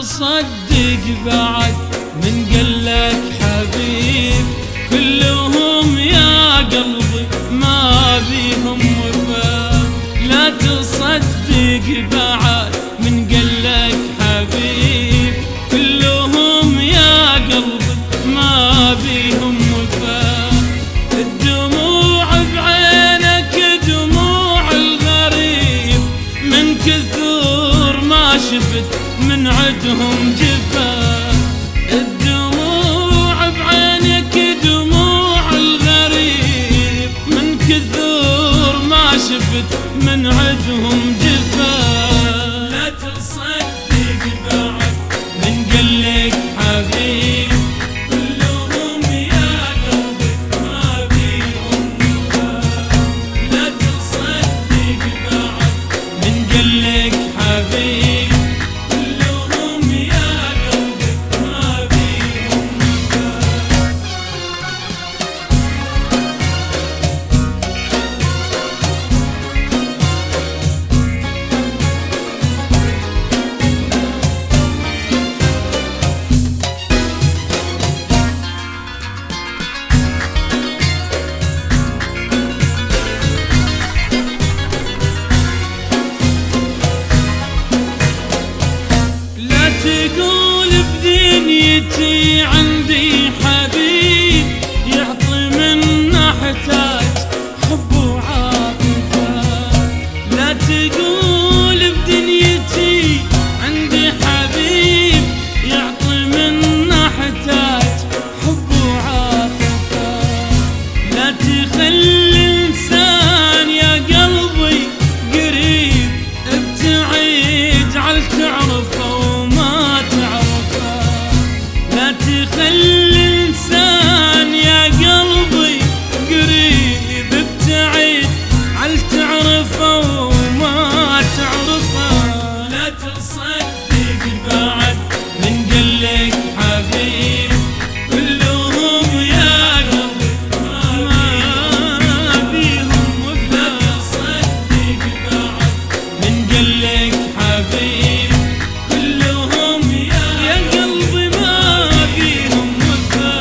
تصدق بعد من قلك حبيب، كلهم يا قلبي ما بيهم وفاء. لا تصدق بعد من قلك حبيب، كلهم يا قلبي ما بيهم وفاء. الدموع بعينك دموع الغريب، من كثر ما شفت من عدهم جفا. الدموع بعينك دموع الغريب، من كثر ما شفت من عدهم جفا. لا تصدق بعد من قلك حبيب، كلهم يا قلبي ما بيهم وفا. لا تصدق بعد من قلك حبيب، تقول بدنيتي عندي حبيب، يعطي من ناحتك حب وعاطفة. لا تقول بدنيتي عندي حبيب، يعطي من ناحتك حب وعاطفة. لا تخلي الإنسان يا قلبي قريب، ابتعد عال تعرفه خلي الإنسان يا قلبي قريب، ابتعد عال تعرفه وما تعرفه. لا تصدق بعد من قلك حبيب، كلهم يا قلبي ما بيهم وفا. لا تصدق بعد من قلك حبيب، كلهم يا قلبي ما بيهم وفا.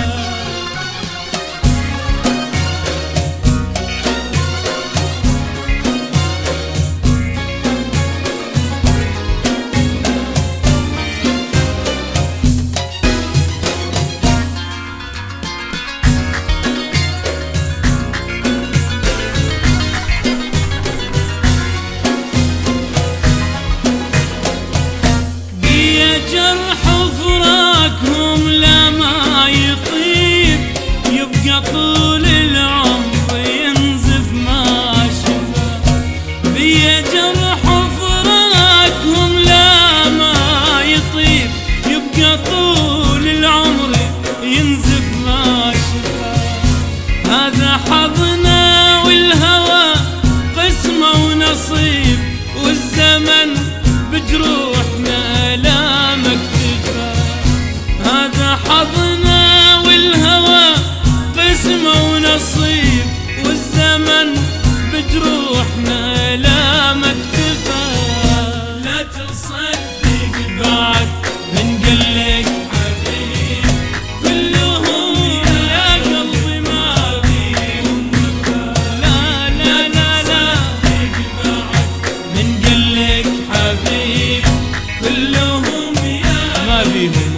جرح فراقهم لا ما يطيب، يبقى طول العمر ينزف ما شفا. بيا جرح فراقهم لا ما يطيب، يبقى طول العمر ينزف ما شفا. هذا حظنا والهوى قسمة ونصيب، والزمن بجروحنا لا مكتفى. هذا حظنا والهوى قسمة ونصيب، والزمن بجروحنا لا مكتفى. لا تصدق بعد من قلك حبيب، كلهم يا قلبي ما بيهم وفا. لا لا لا لا تصدق بعد من قلك حبيب، كلهم يا ما بيهم